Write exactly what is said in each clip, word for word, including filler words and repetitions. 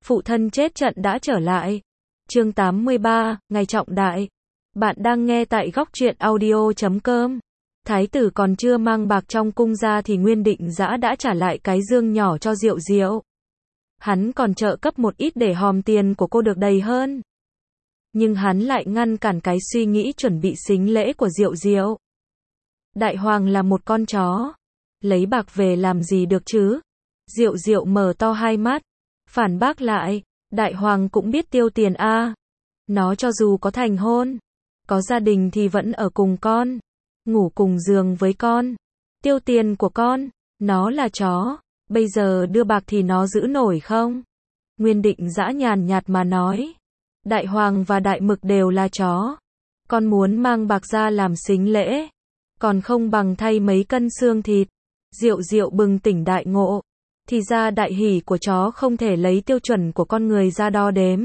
Phụ thân chết trận đã trở lại. Chương tám mươi ba, ngày trọng đại. Bạn đang nghe tại góc truyện audio chấm com. Thái tử còn chưa mang bạc trong cung ra thì Nguyên Định Dã đã trả lại cái dương nhỏ cho Diệu Diệu. Hắn còn trợ cấp một ít để hòm tiền của cô được đầy hơn. Nhưng hắn lại ngăn cản cái suy nghĩ chuẩn bị sính lễ của Diệu Diệu. Đại hoàng là một con chó. Lấy bạc về làm gì được chứ? Diệu Diệu mở to hai mắt. Phản bác lại, đại hoàng cũng biết tiêu tiền a. À. Nó cho dù có thành hôn, có gia đình thì vẫn ở cùng con, ngủ cùng giường với con, tiêu tiền của con, nó là chó, bây giờ đưa bạc thì nó giữ nổi không? Nguyên Định Dã nhàn nhạt mà nói, đại hoàng và đại mực đều là chó, con muốn mang bạc ra làm sính lễ, còn không bằng thay mấy cân xương thịt. Diệu Diệu bừng tỉnh đại ngộ. Thì ra đại hỷ của chó không thể lấy tiêu chuẩn của con người ra đo đếm.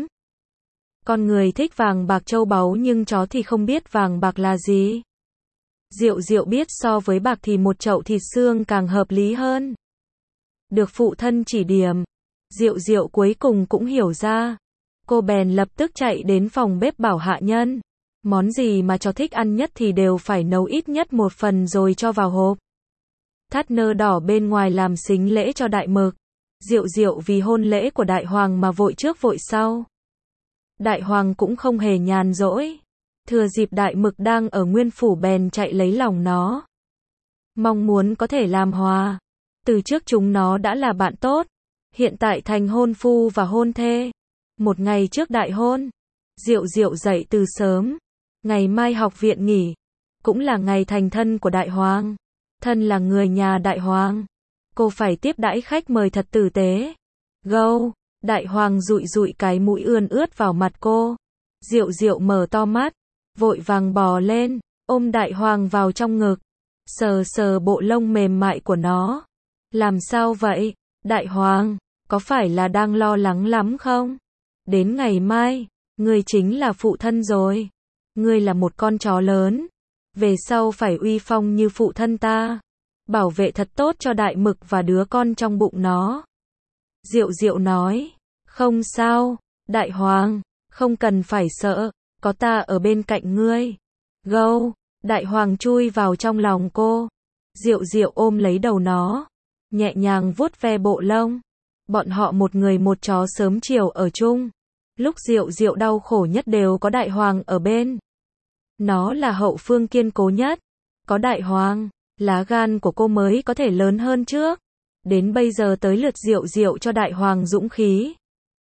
Con người thích vàng bạc châu báu nhưng chó thì không biết vàng bạc là gì. Diệu Diệu biết so với bạc thì một chậu thịt xương càng hợp lý hơn. Được phụ thân chỉ điểm, Diệu Diệu cuối cùng cũng hiểu ra. Cô bèn lập tức chạy đến phòng bếp bảo hạ nhân. Món gì mà chó thích ăn nhất thì đều phải nấu ít nhất một phần rồi cho vào hộp. Thắt nơ đỏ bên ngoài làm sính lễ cho đại mực. Diệu Diệu vì hôn lễ của đại hoàng mà vội trước vội sau. Đại hoàng cũng không hề nhàn rỗi. Thừa dịp đại mực đang ở nguyên phủ bèn chạy lấy lòng nó. Mong muốn có thể làm hòa. Từ trước chúng nó đã là bạn tốt. Hiện tại thành hôn phu và hôn thê. Một ngày trước đại hôn, Diệu Diệu dậy từ sớm. Ngày mai học viện nghỉ. Cũng là ngày thành thân của đại hoàng. Thân là người nhà đại hoàng, cô phải tiếp đãi khách mời thật tử tế. Gâu, đại hoàng dụi dụi cái mũi ươn ướt vào mặt cô. Diệu Diệu mở to mắt, vội vàng bò lên, ôm đại hoàng vào trong ngực, sờ sờ bộ lông mềm mại của nó. Làm sao vậy, đại hoàng, có phải là đang lo lắng lắm không? Đến ngày mai, ngươi chính là phụ thân rồi. Ngươi là một con chó lớn. Về sau phải uy phong như phụ thân ta. Bảo vệ thật tốt cho đại mực và đứa con trong bụng nó. Diệu Diệu nói. Không sao, đại hoàng, không cần phải sợ, có ta ở bên cạnh ngươi. Gâu, đại hoàng chui vào trong lòng cô. Diệu Diệu ôm lấy đầu nó, nhẹ nhàng vuốt ve bộ lông. Bọn họ một người một chó sớm chiều ở chung. Lúc Diệu Diệu đau khổ nhất đều có đại hoàng ở bên. Nó là hậu phương kiên cố nhất. Có đại hoàng, lá gan của cô mới có thể lớn hơn trước. Đến bây giờ tới lượt Diệu Diệu cho đại hoàng dũng khí.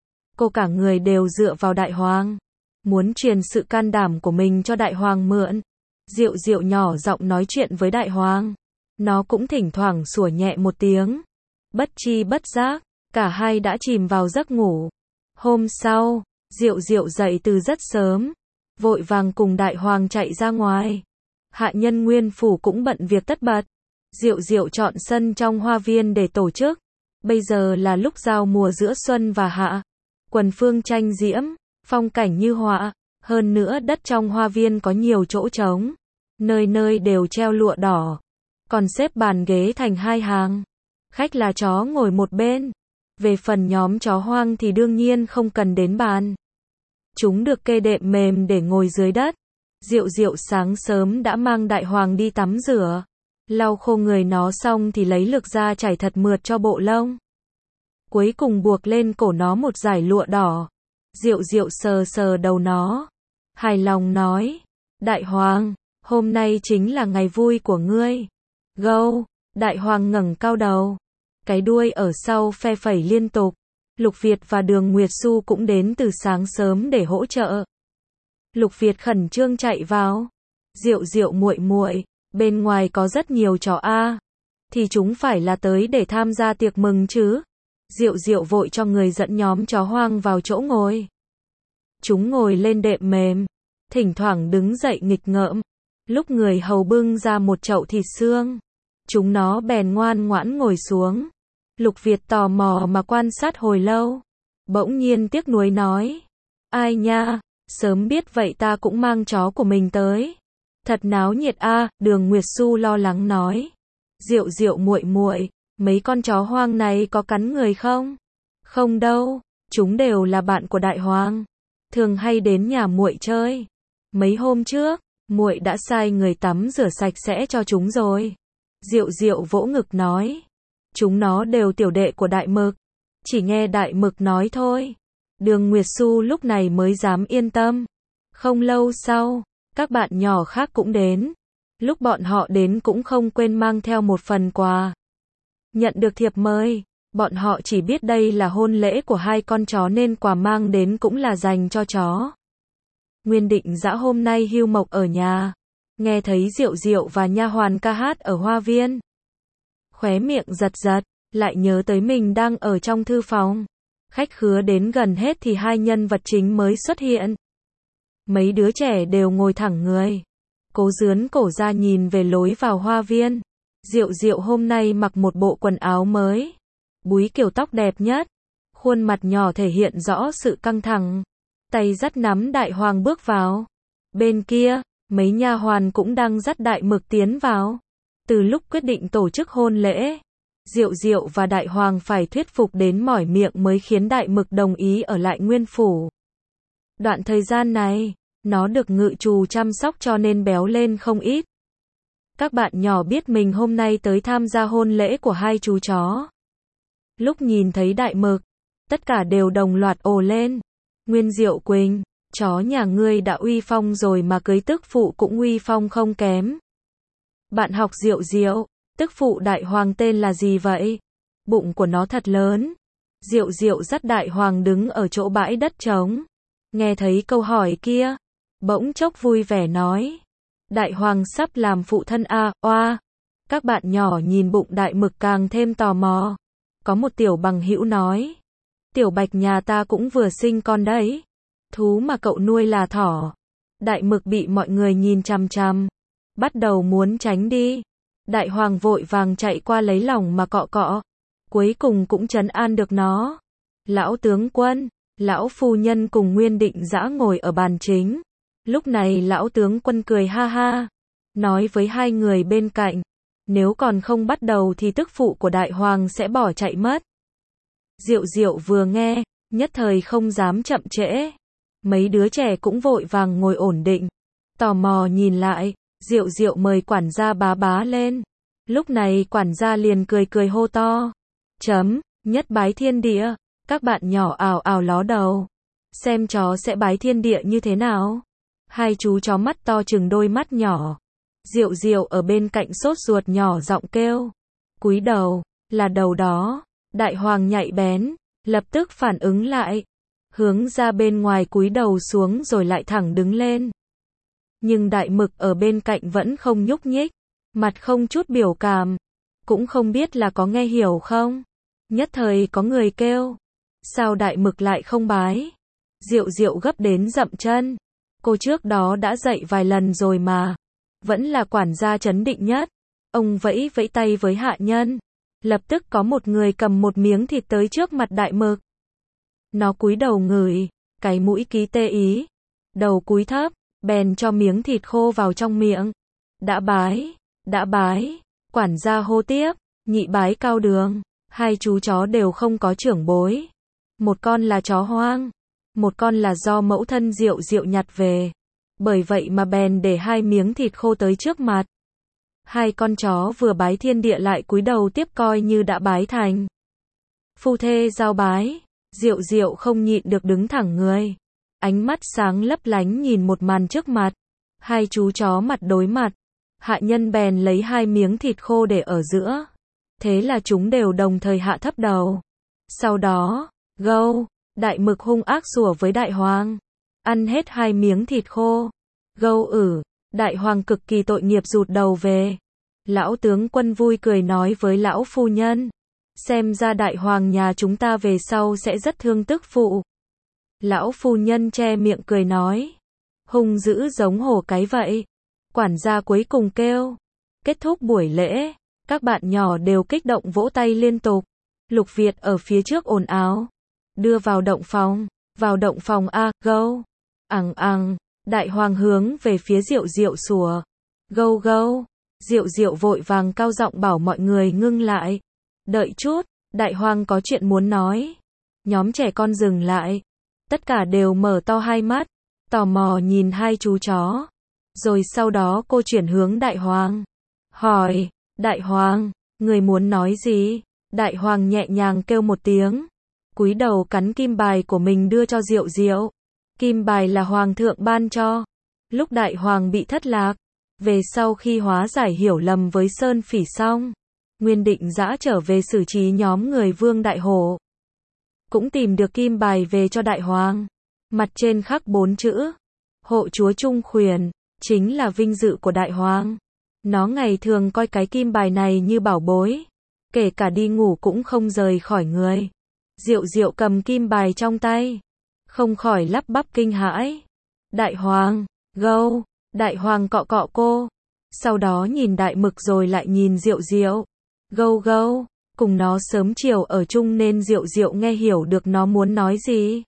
Cô cả người đều dựa vào đại hoàng. Muốn truyền sự can đảm của mình cho đại hoàng mượn. Diệu Diệu nhỏ giọng nói chuyện với đại hoàng. Nó cũng thỉnh thoảng sủa nhẹ một tiếng. Bất chi bất giác, cả hai đã chìm vào giấc ngủ. Hôm sau, Diệu Diệu dậy từ rất sớm. Vội vàng cùng đại hoàng chạy ra ngoài. Hạ nhân nguyên phủ cũng bận việc tất bật. Diệu Diệu chọn sân trong hoa viên để tổ chức. Bây giờ là lúc giao mùa giữa xuân và hạ. Quần phương tranh diễm, phong cảnh như họa. Hơn nữa đất trong hoa viên có nhiều chỗ trống. Nơi nơi đều treo lụa đỏ. Còn xếp bàn ghế thành hai hàng. Khách là chó ngồi một bên. Về phần nhóm chó hoang thì đương nhiên không cần đến bàn. Chúng được kê đệm mềm để ngồi dưới đất. Diệu Diệu sáng sớm đã mang đại hoàng đi tắm rửa. Lau khô người nó xong thì lấy lược ra chải thật mượt cho bộ lông. Cuối cùng buộc lên cổ nó một dải lụa đỏ. Diệu Diệu sờ sờ đầu nó. Hài lòng nói. Đại hoàng, hôm nay chính là ngày vui của ngươi. Gâu, đại hoàng ngẩng cao đầu. Cái đuôi ở sau phe phẩy liên tục. Lục Việt và Đường Nguyệt Xu cũng đến từ sáng sớm để hỗ trợ. Lục Việt khẩn trương chạy vào. Diệu Diệu muội muội, bên ngoài có rất nhiều chó a, thì chúng phải là tới để tham gia tiệc mừng chứ? Diệu Diệu vội cho người dẫn nhóm chó hoang vào chỗ ngồi. Chúng ngồi lên đệm mềm, thỉnh thoảng đứng dậy nghịch ngợm. Lúc người hầu bưng ra một chậu thịt xương, chúng nó bèn ngoan ngoãn ngồi xuống. Lục Việt tò mò mà quan sát hồi lâu. Bỗng nhiên tiếc nuối nói. Ai nha, sớm biết vậy ta cũng mang chó của mình tới. Thật náo nhiệt a, à, Đường Nguyệt Xu lo lắng nói. Diệu Diệu muội muội, mấy con chó hoang này có cắn người không? Không đâu, Chúng đều là bạn của đại hoàng, thường hay đến nhà muội chơi. Mấy hôm trước, muội đã sai người tắm rửa sạch sẽ cho chúng rồi. Diệu Diệu vỗ ngực nói. Chúng nó đều tiểu đệ của Đại Mực. Chỉ nghe Đại Mực nói thôi. Đường Nguyệt Xu lúc này mới dám yên tâm. Không lâu sau, các bạn nhỏ khác cũng đến. Lúc bọn họ đến cũng không quên mang theo một phần quà. Nhận được thiệp mời, bọn họ chỉ biết đây là hôn lễ của hai con chó nên quà mang đến cũng là dành cho chó. Nguyên Định Dã hôm nay hưu mộc ở nhà, nghe thấy Diệu Diệu và nha hoàn ca hát ở hoa viên. Khóe miệng giật giật, lại nhớ tới mình đang ở trong thư phòng. Khách khứa đến gần hết thì hai nhân vật chính mới xuất hiện. Mấy đứa trẻ đều ngồi thẳng người, cố dướn cổ ra nhìn về lối vào hoa viên. Diệu Diệu hôm nay mặc một bộ quần áo mới, búi kiểu tóc đẹp nhất, khuôn mặt nhỏ thể hiện rõ sự căng thẳng. Tay dắt nắm Đại Hoàng bước vào. Bên kia, mấy nha hoàn cũng đang dắt Đại Mực tiến vào. Từ lúc quyết định tổ chức hôn lễ, Diệu Diệu và Đại Hoàng phải thuyết phục đến mỏi miệng mới khiến Đại Mực đồng ý ở lại Nguyên Phủ. Đoạn thời gian này, nó được ngự trù chăm sóc cho nên béo lên không ít. Các bạn nhỏ biết mình hôm nay tới tham gia hôn lễ của hai chú chó. Lúc nhìn thấy Đại Mực, tất cả đều đồng loạt ồ lên. Nguyên Diệu Quỳnh, chó nhà ngươi đã uy phong rồi mà cưới tức phụ cũng uy phong không kém. Bạn học Diệu Diệu, tức phụ Đại Hoàng tên là gì vậy? Bụng của nó thật lớn. Diệu Diệu dắt Đại Hoàng đứng ở chỗ bãi đất trống. Nghe thấy câu hỏi kia, bỗng chốc vui vẻ nói. Đại Hoàng sắp làm phụ thân a, oa. Các bạn nhỏ nhìn bụng Đại Mực càng thêm tò mò. Có một tiểu bằng hữu nói. Tiểu Bạch nhà ta cũng vừa sinh con đấy. Thú mà cậu nuôi là thỏ. Đại Mực bị mọi người nhìn chằm chằm, bắt đầu muốn tránh đi. Đại Hoàng vội vàng chạy qua lấy lòng mà cọ cọ. Cuối cùng cũng trấn an được nó. Lão tướng quân, lão phu nhân cùng Nguyên Định Dã ngồi ở bàn chính. Lúc này lão tướng quân cười ha ha, nói với hai người bên cạnh. Nếu còn không bắt đầu thì tức phụ của Đại Hoàng sẽ bỏ chạy mất. Diệu Diệu vừa nghe, nhất thời không dám chậm trễ. Mấy đứa trẻ cũng vội vàng ngồi ổn định, tò mò nhìn lại. Diệu Diệu mời quản gia bá bá lên. Lúc này quản gia liền cười cười hô to. Chấm, nhất bái thiên địa. Các bạn nhỏ ào ào ló đầu. Xem chó sẽ bái thiên địa như thế nào. Hai chú chó mắt to chừng đôi mắt nhỏ. Diệu Diệu ở bên cạnh sốt ruột nhỏ giọng kêu. Cúi đầu, là đầu đó. Đại Hoàng nhạy bén, lập tức phản ứng lại. Hướng ra bên ngoài cúi đầu xuống rồi lại thẳng đứng lên. Nhưng Đại Mực ở bên cạnh vẫn không nhúc nhích, mặt không chút biểu cảm, cũng không biết là có nghe hiểu không. Nhất thời có người kêu, sao Đại Mực lại không bái? Diệu Diệu gấp đến dậm chân, cô trước đó đã dạy vài lần rồi mà. Vẫn là quản gia trấn định nhất. Ông vẫy vẫy tay với hạ nhân, lập tức có một người cầm một miếng thịt tới trước mặt Đại Mực. Nó cúi đầu ngửi, cái mũi ký tê ý, đầu cúi thấp, bèn cho miếng thịt khô vào trong miệng. Đã bái, đã bái, quản gia hô tiếp, nhị bái cao đường. Hai chú chó đều không có trưởng bối. Một con là chó hoang, một con là do mẫu thân Diệu Diệu nhặt về. Bởi vậy mà bèn để hai miếng thịt khô tới trước mặt. Hai con chó vừa bái thiên địa lại cúi đầu tiếp coi như đã bái thành. Phu thê giao bái, Diệu Diệu không nhịn được đứng thẳng người. Ánh mắt sáng lấp lánh nhìn một màn trước mặt. Hai chú chó mặt đối mặt. Hạ nhân bèn lấy hai miếng thịt khô để ở giữa. Thế là chúng đều đồng thời hạ thấp đầu. Sau đó, gâu, Đại Mực hung ác sủa với Đại Hoàng. Ăn hết hai miếng thịt khô. Gâu ử, Đại Hoàng cực kỳ tội nghiệp rụt đầu về. Lão tướng quân vui cười nói với lão phu nhân. Xem ra Đại Hoàng nhà chúng ta về sau sẽ rất thương tức phụ. Lão phu nhân che miệng cười nói. Hung dữ giống hổ cái vậy. Quản gia cuối cùng kêu. Kết thúc buổi lễ, các bạn nhỏ đều kích động vỗ tay liên tục. Lục Việt ở phía trước ồn ào. Đưa vào động phòng, vào động phòng a, gâu. Ằng ằng, Đại Hoàng hướng về phía Diệu Diệu sủa. Gâu gâu, Diệu Diệu vội vàng cao giọng bảo mọi người ngưng lại. Đợi chút, Đại Hoàng có chuyện muốn nói. Nhóm trẻ con dừng lại. Tất cả đều mở to hai mắt, tò mò nhìn hai chú chó. Rồi sau đó cô chuyển hướng Đại Hoàng. Hỏi, Đại Hoàng, người muốn nói gì? Đại Hoàng nhẹ nhàng kêu một tiếng. Cúi đầu cắn kim bài của mình đưa cho Diệu Diệu. Kim bài là Hoàng thượng ban cho. Lúc Đại Hoàng bị thất lạc, về sau khi hóa giải hiểu lầm với Sơn Phỉ xong, Nguyên Định Dã trở về xử trí nhóm người Vương Đại Hổ. Cũng tìm được kim bài về cho Đại Hoàng. Mặt trên khắc bốn chữ. Hộ chúa Trung Khuyển, chính là vinh dự của Đại Hoàng. Nó ngày thường coi cái kim bài này như bảo bối. Kể cả đi ngủ cũng không rời khỏi người. Diệu Diệu cầm kim bài trong tay. Không khỏi lắp bắp kinh hãi. Đại Hoàng, gâu. Đại Hoàng cọ cọ cô. Sau đó nhìn Đại Mực rồi lại nhìn Diệu Diệu. Gâu gâu. Cùng nó sớm chiều ở chung nên Diệu Diệu nghe hiểu được nó muốn nói gì.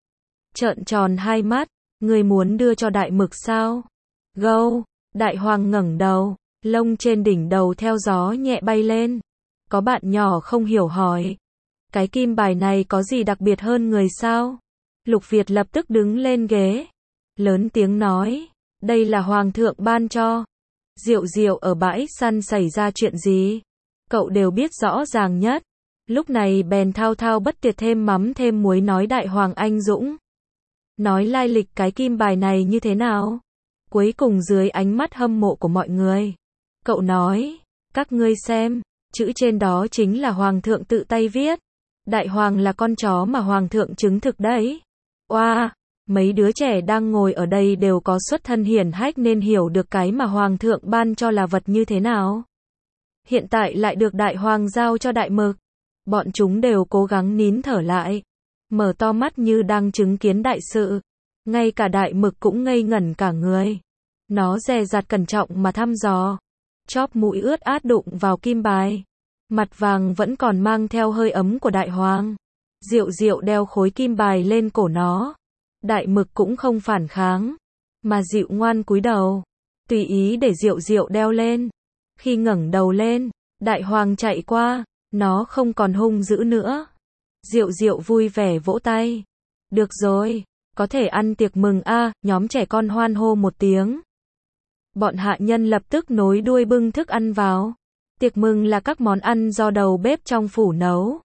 Trợn tròn hai mắt. Người muốn đưa cho Đại Mực sao? Gâu. Đại Hoàng ngẩng đầu. Lông trên đỉnh đầu theo gió nhẹ bay lên. Có bạn nhỏ không hiểu hỏi. Cái kim bài này có gì đặc biệt hơn người sao? Lục Việt lập tức đứng lên ghế. Lớn tiếng nói. Đây là Hoàng thượng ban cho. Diệu Diệu ở bãi săn xảy ra chuyện gì? Cậu đều biết rõ ràng nhất. Lúc này bèn thao thao bất tuyệt thêm mắm thêm muối nói Đại Hoàng anh dũng. Nói lai lịch cái kim bài này như thế nào? Cuối cùng dưới ánh mắt hâm mộ của mọi người, cậu nói, các ngươi xem, chữ trên đó chính là Hoàng thượng tự tay viết. Đại Hoàng là con chó mà Hoàng thượng chứng thực đấy. Oa, wow, mấy đứa trẻ đang ngồi ở đây đều có xuất thân hiển hách nên hiểu được cái mà Hoàng thượng ban cho là vật như thế nào. Hiện tại lại được Đại Hoàng giao cho Đại Mực. Bọn chúng đều cố gắng nín thở lại, mở to mắt như đang chứng kiến đại sự. Ngay cả Đại Mực cũng ngây ngẩn cả người. Nó dè dặt cẩn trọng mà thăm dò. Chóp mũi ướt át đụng vào kim bài. Mặt vàng vẫn còn mang theo hơi ấm của Đại Hoàng. Diệu Diệu đeo khối kim bài lên cổ nó. Đại Mực cũng không phản kháng, mà dịu ngoan cúi đầu, tùy ý để Diệu Diệu đeo lên. Khi ngẩng đầu lên, Đại Hoàng chạy qua, nó không còn hung dữ nữa. Diệu Diệu vui vẻ vỗ tay. Được rồi, có thể ăn tiệc mừng a, à, nhóm trẻ con hoan hô một tiếng. Bọn hạ nhân lập tức nối đuôi bưng thức ăn vào. Tiệc mừng là các món ăn do đầu bếp trong phủ nấu.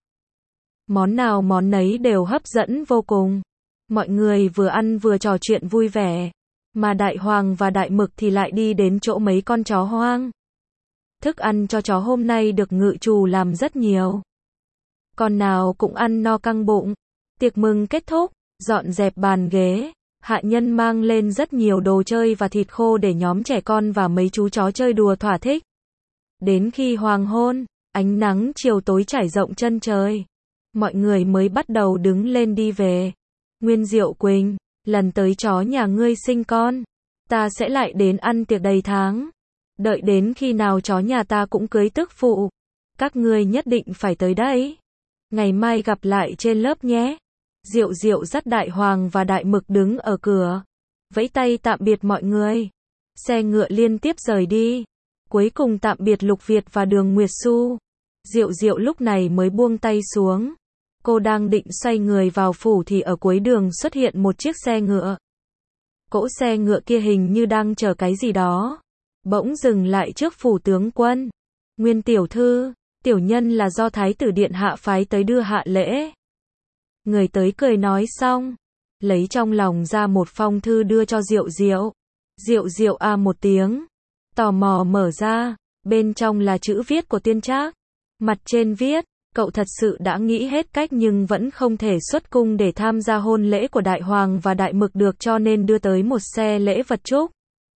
Món nào món nấy đều hấp dẫn vô cùng. Mọi người vừa ăn vừa trò chuyện vui vẻ. Mà Đại Hoàng và Đại Mực thì lại đi đến chỗ mấy con chó hoang. Thức ăn cho chó hôm nay được ngự trù làm rất nhiều. Con nào cũng ăn no căng bụng. Tiệc mừng kết thúc, dọn dẹp bàn ghế. Hạ nhân mang lên rất nhiều đồ chơi và thịt khô để nhóm trẻ con và mấy chú chó chơi đùa thỏa thích. Đến khi hoàng hôn, ánh nắng chiều tối trải rộng chân trời, mọi người mới bắt đầu đứng lên đi về. Nguyên Diệu Quỳnh, lần tới chó nhà ngươi sinh con, ta sẽ lại đến ăn tiệc đầy tháng. Đợi đến khi nào chó nhà ta cũng cưới tức phụ, các ngươi nhất định phải tới đấy. Ngày mai gặp lại trên lớp nhé. Diệu Diệu dắt Đại Hoàng và Đại Mực đứng ở cửa, vẫy tay tạm biệt mọi người. Xe ngựa liên tiếp rời đi. Cuối cùng tạm biệt Lục Việt và Đường Nguyệt Xu. Diệu Diệu lúc này mới buông tay xuống. Cô đang định xoay người vào phủ thì ở cuối đường xuất hiện một chiếc xe ngựa. Cỗ xe ngựa kia hình như đang chờ cái gì đó. Bỗng dừng lại trước phủ tướng quân. Nguyên tiểu thư, tiểu nhân là do Thái tử điện hạ phái tới đưa hạ lễ. Người tới cười nói xong, lấy trong lòng ra một phong thư đưa cho Diệu Diệu. Diệu Diệu a một tiếng, tò mò mở ra, bên trong là chữ viết của Tiên Trác. Mặt trên viết, cậu thật sự đã nghĩ hết cách nhưng vẫn không thể xuất cung để tham gia hôn lễ của Đại Hoàng và Đại Mực được cho nên đưa tới một xe lễ vật chúc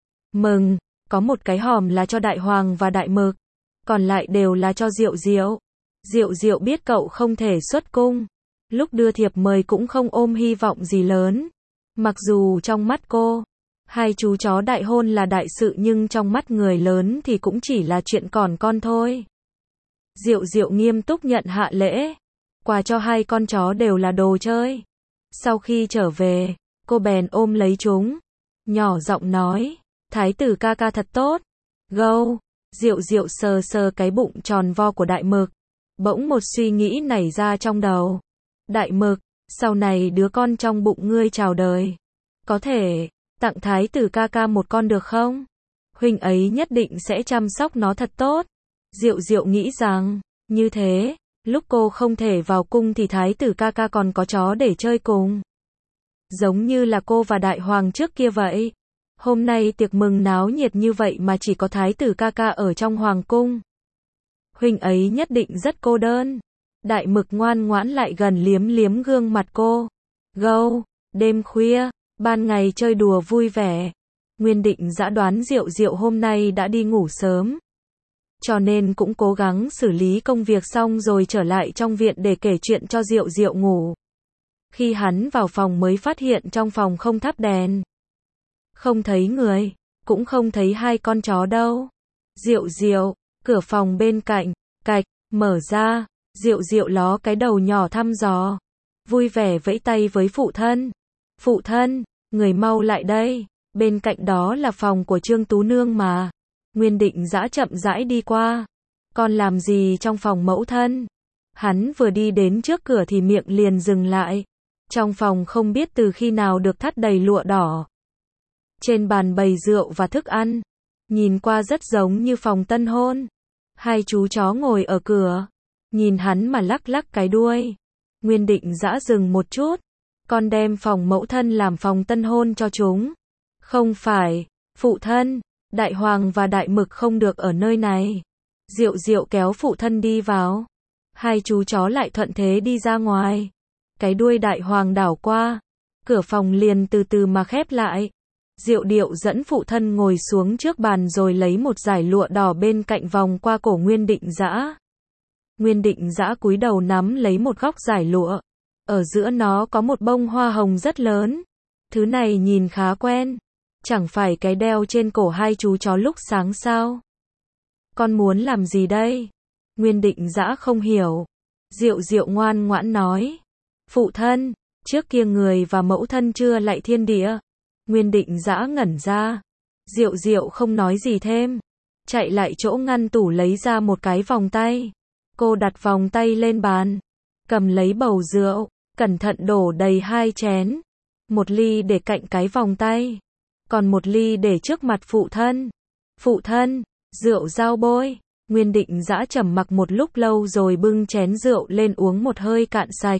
mừng, có một cái hòm là cho Đại Hoàng và Đại Mực, còn lại đều là cho Diệu Diệu. Diệu Diệu biết cậu không thể xuất cung, lúc đưa thiệp mời cũng không ôm hy vọng gì lớn. Mặc dù trong mắt cô, hai chú chó đại hôn là đại sự nhưng trong mắt người lớn thì cũng chỉ là chuyện còn con thôi. Diệu Diệu nghiêm túc nhận hạ lễ. Quà cho hai con chó đều là đồ chơi. Sau khi trở về, cô bèn ôm lấy chúng, nhỏ giọng nói, Thái tử ca ca thật tốt. Gâu. Diệu Diệu sờ sờ cái bụng tròn vo của Đại Mực. Bỗng một suy nghĩ nảy ra trong đầu. Đại Mực, sau này đứa con trong bụng ngươi chào đời. Có thể tặng thái tử ca ca một con được không? Huynh ấy nhất định sẽ chăm sóc nó thật tốt. Diệu Diệu nghĩ rằng, như thế, lúc cô không thể vào cung thì thái tử ca ca còn có chó để chơi cùng. Giống như là cô và đại hoàng trước kia vậy. Hôm nay tiệc mừng náo nhiệt như vậy mà chỉ có thái tử ca ca ở trong hoàng cung. Huynh ấy nhất định rất cô đơn. Đại Mực ngoan ngoãn lại gần liếm liếm gương mặt cô. Gâu, đêm khuya, ban ngày chơi đùa vui vẻ. Nguyên Định Dã đoán Diệu Diệu hôm nay đã đi ngủ sớm. Cho nên cũng cố gắng xử lý công việc xong rồi trở lại trong viện để kể chuyện cho Diệu Diệu ngủ. Khi hắn vào phòng mới phát hiện trong phòng không thắp đèn. Không thấy người, cũng không thấy hai con chó đâu. Diệu Diệu, cửa phòng bên cạnh, cạch, mở ra, Diệu Diệu ló cái đầu nhỏ thăm dò. Vui vẻ vẫy tay với phụ thân. Phụ thân, người mau lại đây, bên cạnh đó là phòng của Trương Tú Nương mà. Nguyên Định Dã chậm rãi đi qua. Con làm gì trong phòng mẫu thân? Hắn vừa đi đến trước cửa thì miệng liền dừng lại. Trong phòng không biết từ khi nào được thắt đầy lụa đỏ. Trên bàn bày rượu và thức ăn. Nhìn qua rất giống như phòng tân hôn. Hai chú chó ngồi ở cửa. Nhìn hắn mà lắc lắc cái đuôi. Nguyên Định Dã dừng một chút. Con đem phòng mẫu thân làm phòng tân hôn cho chúng. Không phải, phụ thân, đại hoàng và đại mực không được ở nơi này. Diệu Diệu kéo phụ thân đi vào. Hai chú chó lại thuận thế đi ra ngoài. Cái đuôi đại hoàng đảo qua. Cửa phòng liền từ từ mà khép lại. Diệu Điệu dẫn phụ thân ngồi xuống trước bàn rồi lấy một dải lụa đỏ bên cạnh vòng qua cổ Nguyên Định Dã. Nguyên Định Dã cúi đầu nắm lấy một góc dải lụa. Ở giữa nó có một bông hoa hồng rất lớn. Thứ này nhìn khá quen. Chẳng phải cái đeo trên cổ hai chú chó lúc sáng sao? Con muốn làm gì đây? Nguyên Định Dã không hiểu. Diệu Diệu ngoan ngoãn nói. Phụ thân, trước kia người và mẫu thân chưa lại thiên địa. Nguyên Định Dã ngẩn ra. Diệu Diệu không nói gì thêm. Chạy lại chỗ ngăn tủ lấy ra một cái vòng tay. Cô đặt vòng tay lên bàn. Cầm lấy bầu rượu. Cẩn thận đổ đầy hai chén. Một ly để cạnh cái vòng tay. Còn một ly để trước mặt phụ thân. Phụ thân, rượu dao bôi. Nguyên Định Dã trầm mặc một lúc lâu rồi bưng chén rượu lên uống một hơi cạn sạch.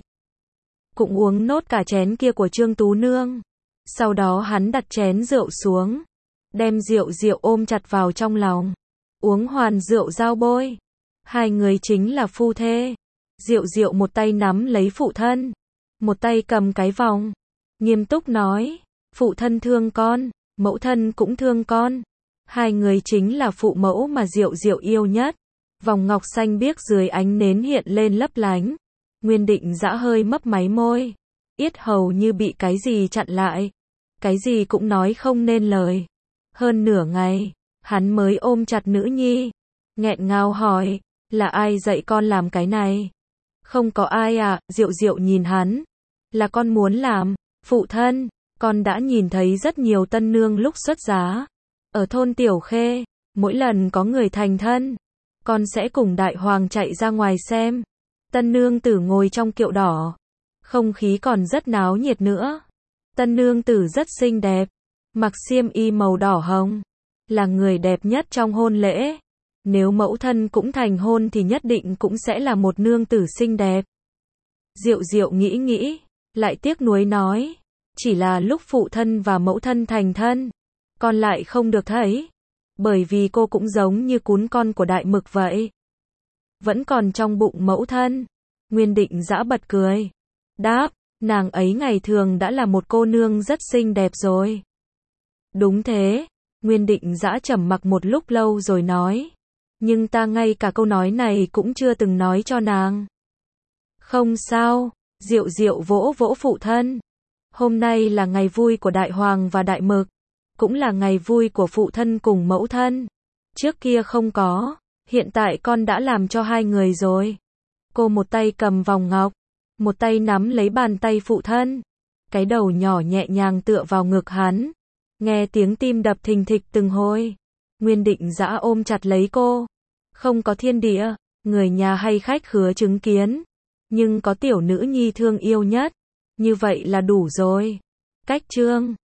Cũng uống nốt cả chén kia của Trương Tú Nương. Sau đó hắn đặt chén rượu xuống. Đem Diệu Diệu ôm chặt vào trong lòng. Uống hoàn rượu dao bôi. Hai người chính là phu thê. Diệu Diệu một tay nắm lấy phụ thân. Một tay cầm cái vòng. Nghiêm túc nói. Phụ thân thương con. Mẫu thân cũng thương con. Hai người chính là phụ mẫu mà Diệu Diệu yêu nhất. Vòng ngọc xanh biếc dưới ánh nến hiện lên lấp lánh. Nguyên Định Dã hơi mấp máy môi. Yết hầu như bị cái gì chặn lại. Cái gì cũng nói không nên lời. Hơn nửa ngày, hắn mới ôm chặt nữ nhi. Nghẹn ngào hỏi, là ai dạy con làm cái này? Không có ai à, Diệu Diệu nhìn hắn. Là con muốn làm, phụ thân, con đã nhìn thấy rất nhiều tân nương lúc xuất giá. Ở thôn Tiểu Khê, mỗi lần có người thành thân, con sẽ cùng đại hoàng chạy ra ngoài xem. Tân nương tử ngồi trong kiệu đỏ. Không khí còn rất náo nhiệt nữa. Tân nương tử rất xinh đẹp. Mặc xiêm y màu đỏ hồng. Là người đẹp nhất trong hôn lễ. Nếu mẫu thân cũng thành hôn thì nhất định cũng sẽ là một nương tử xinh đẹp. Diệu Diệu nghĩ nghĩ. Lại tiếc nuối nói. Chỉ là lúc phụ thân và mẫu thân thành thân. Con lại không được thấy. Bởi vì cô cũng giống như cún con của Đại Mực vậy. Vẫn còn trong bụng mẫu thân. Nguyên Định Dã bật cười. Đáp, nàng ấy ngày thường đã là một cô nương rất xinh đẹp rồi. Đúng thế. Nguyên Định Dã trầm mặc một lúc lâu rồi nói. Nhưng ta ngay cả câu nói này cũng chưa từng nói cho nàng. Không sao. Diệu Diệu vỗ vỗ phụ thân. Hôm nay là ngày vui của Đại Hoàng và Đại Mực. Cũng là ngày vui của phụ thân cùng mẫu thân. Trước kia không có. Hiện tại con đã làm cho hai người rồi. Cô một tay cầm vòng ngọc. Một tay nắm lấy bàn tay phụ thân. Cái đầu nhỏ nhẹ nhàng tựa vào ngực hắn. Nghe tiếng tim đập thình thịch từng hồi. Nguyên Định Dã ôm chặt lấy cô. Không có thiên địa, người nhà hay khách khứa chứng kiến. Nhưng có tiểu nữ nhi thương yêu nhất. Như vậy là đủ rồi. Cách chương